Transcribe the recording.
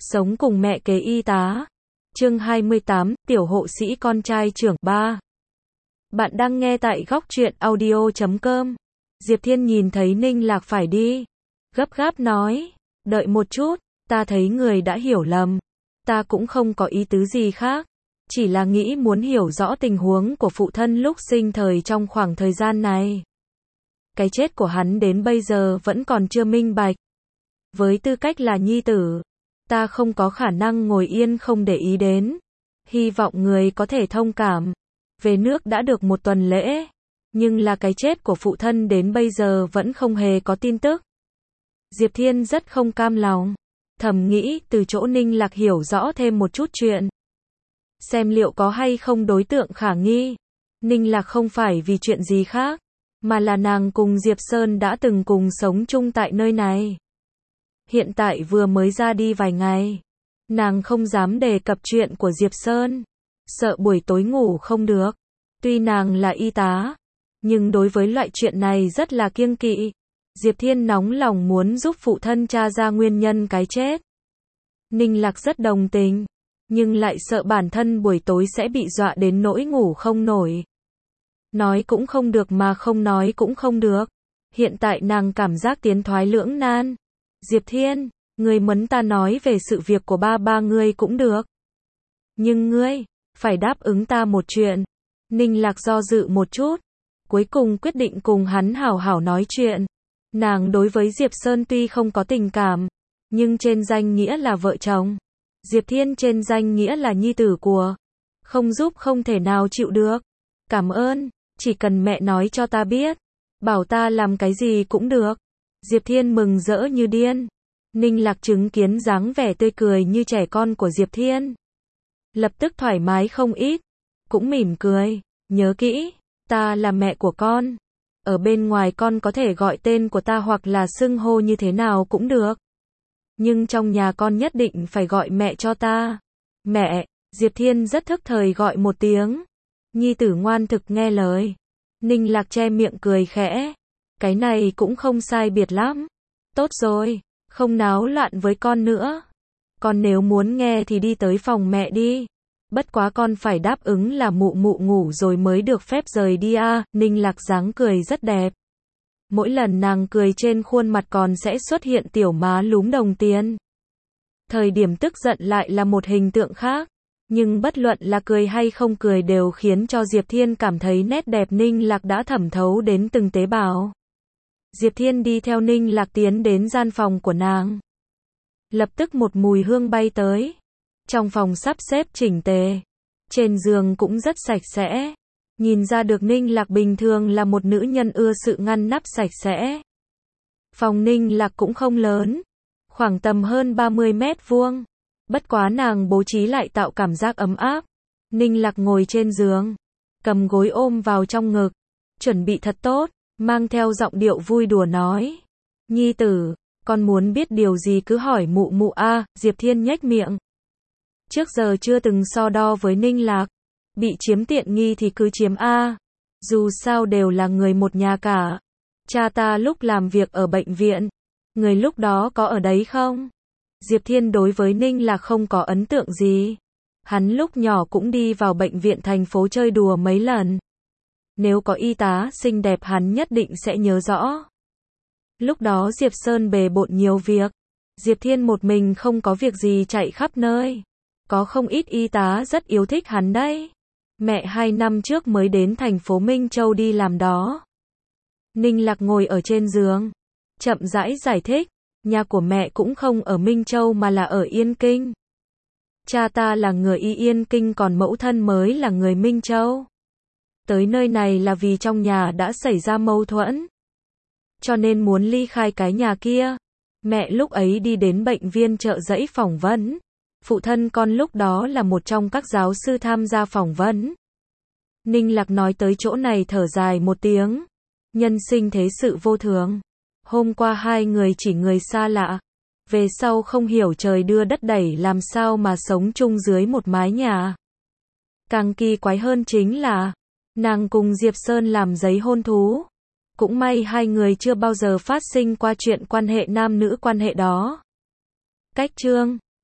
Sống cùng mẹ kế y tá. Chương 28, tiểu hộ sĩ con trai trưởng 3. Bạn đang nghe tại góc truyện audio.com. Diệp Thiên nhìn thấy Ninh Lạc phải đi, gấp gáp nói, đợi một chút, ta thấy người đã hiểu lầm. Ta cũng không có ý tứ gì khác, chỉ là nghĩ muốn hiểu rõ tình huống của phụ thân lúc sinh thời trong khoảng thời gian này. Cái chết của hắn đến bây giờ vẫn còn chưa minh bạch. Với tư cách là nhi tử, ta không có khả năng ngồi yên không để ý đến. Hy vọng người có thể thông cảm. Về nước đã được một tuần lễ, nhưng là cái chết của phụ thân đến bây giờ vẫn không hề có tin tức. Diệp Thiên rất không cam lòng, thầm nghĩ từ chỗ Ninh Lạc hiểu rõ thêm một chút chuyện, xem liệu có hay không đối tượng khả nghi. Ninh Lạc không phải vì chuyện gì khác, mà là nàng cùng Diệp Sơn đã từng cùng sống chung tại nơi này. Hiện tại vừa mới ra đi vài ngày, nàng không dám đề cập chuyện của Diệp Sơn, sợ buổi tối ngủ không được. Tuy nàng là y tá, nhưng đối với loại chuyện này rất là kiêng kỵ. Diệp Thiên nóng lòng muốn giúp phụ thân tra ra nguyên nhân cái chết. Ninh Lạc rất đồng tình, nhưng lại sợ bản thân buổi tối sẽ bị dọa đến nỗi ngủ không nổi. Nói cũng không được mà không nói cũng không được. Hiện tại nàng cảm giác tiến thoái lưỡng nan. Diệp Thiên, ngươi muốn ta nói về sự việc của ba ngươi cũng được. Nhưng ngươi, phải đáp ứng ta một chuyện. Ninh Lạc do dự một chút, cuối cùng quyết định cùng hắn hảo hảo nói chuyện. Nàng đối với Diệp Sơn tuy không có tình cảm, nhưng trên danh nghĩa là vợ chồng. Diệp Thiên trên danh nghĩa là nhi tử của. Không giúp không thể nào chịu được. Cảm ơn, chỉ cần mẹ nói cho ta biết, bảo ta làm cái gì cũng được. Diệp Thiên mừng rỡ như điên. Ninh Lạc chứng kiến dáng vẻ tươi cười như trẻ con của Diệp Thiên, lập tức thoải mái không ít, cũng mỉm cười, nhớ kỹ, ta là mẹ của con. Ở bên ngoài con có thể gọi tên của ta hoặc là xưng hô như thế nào cũng được. Nhưng trong nhà con nhất định phải gọi mẹ cho ta. Mẹ, Diệp Thiên rất thức thời gọi một tiếng. Nhi tử ngoan thực nghe lời. Ninh Lạc che miệng cười khẽ. Cái này cũng không sai biệt lắm. Tốt rồi, không náo loạn với con nữa. Con nếu muốn nghe thì đi tới phòng mẹ đi. Bất quá con phải đáp ứng là mụ mụ ngủ rồi mới được phép rời đi à. Ninh Lạc dáng cười rất đẹp. Mỗi lần nàng cười trên khuôn mặt còn sẽ xuất hiện tiểu má lúm đồng tiền. Thời điểm tức giận lại là một hình tượng khác. Nhưng bất luận là cười hay không cười đều khiến cho Diệp Thiên cảm thấy nét đẹp Ninh Lạc đã thẩm thấu đến từng tế bào. Diệp Thiên đi theo Ninh Lạc tiến đến gian phòng của nàng. Lập tức một mùi hương bay tới. Trong phòng sắp xếp chỉnh tề. Trên giường cũng rất sạch sẽ. Nhìn ra được Ninh Lạc bình thường là một nữ nhân ưa sự ngăn nắp sạch sẽ. Phòng Ninh Lạc cũng không lớn, khoảng tầm hơn 30 mét vuông. Bất quá nàng bố trí lại tạo cảm giác ấm áp. Ninh Lạc ngồi trên giường, cầm gối ôm vào trong ngực, chuẩn bị thật tốt, mang theo giọng điệu vui đùa nói. Nhi tử, con muốn biết điều gì cứ hỏi mụ mụ a. Diệp Thiên nhếch miệng. Trước giờ chưa từng so đo với Ninh Lạc. Bị chiếm tiện nghi thì cứ chiếm a. Dù sao đều là người một nhà cả. Cha ta lúc làm việc ở bệnh viện, người lúc đó có ở đấy không? Diệp Thiên đối với Ninh Lạc không có ấn tượng gì. Hắn lúc nhỏ cũng đi vào bệnh viện thành phố chơi đùa mấy lần. Nếu có y tá xinh đẹp hắn nhất định sẽ nhớ rõ. Lúc đó Diệp Sơn bề bộn nhiều việc. Diệp Thiên một mình không có việc gì chạy khắp nơi. Có không ít y tá rất yêu thích hắn đấy. Mẹ 2 năm trước mới đến thành phố Minh Châu đi làm đó. Ninh Lạc ngồi ở trên giường, chậm rãi giải thích. Nhà của mẹ cũng không ở Minh Châu mà là ở Yên Kinh. Cha ta là người Yên Kinh còn mẫu thân mới là người Minh Châu. Tới nơi này là vì trong nhà đã xảy ra mâu thuẫn, cho nên muốn ly khai cái nhà kia. Mẹ lúc ấy đi đến bệnh viện Chợ Giẫy phỏng vấn. Phụ thân con lúc đó là một trong các giáo sư tham gia phỏng vấn. Ninh Lạc nói tới chỗ này thở dài một tiếng. Nhân sinh thế sự vô thường. Hôm qua hai người chỉ người xa lạ. Về sau không hiểu trời đưa đất đẩy làm sao mà sống chung dưới một mái nhà. Càng kỳ quái hơn chính là, nàng cùng Diệp Sơn làm giấy hôn thú. Cũng may hai người chưa bao giờ phát sinh qua chuyện quan hệ nam nữ quan hệ đó. Cách chương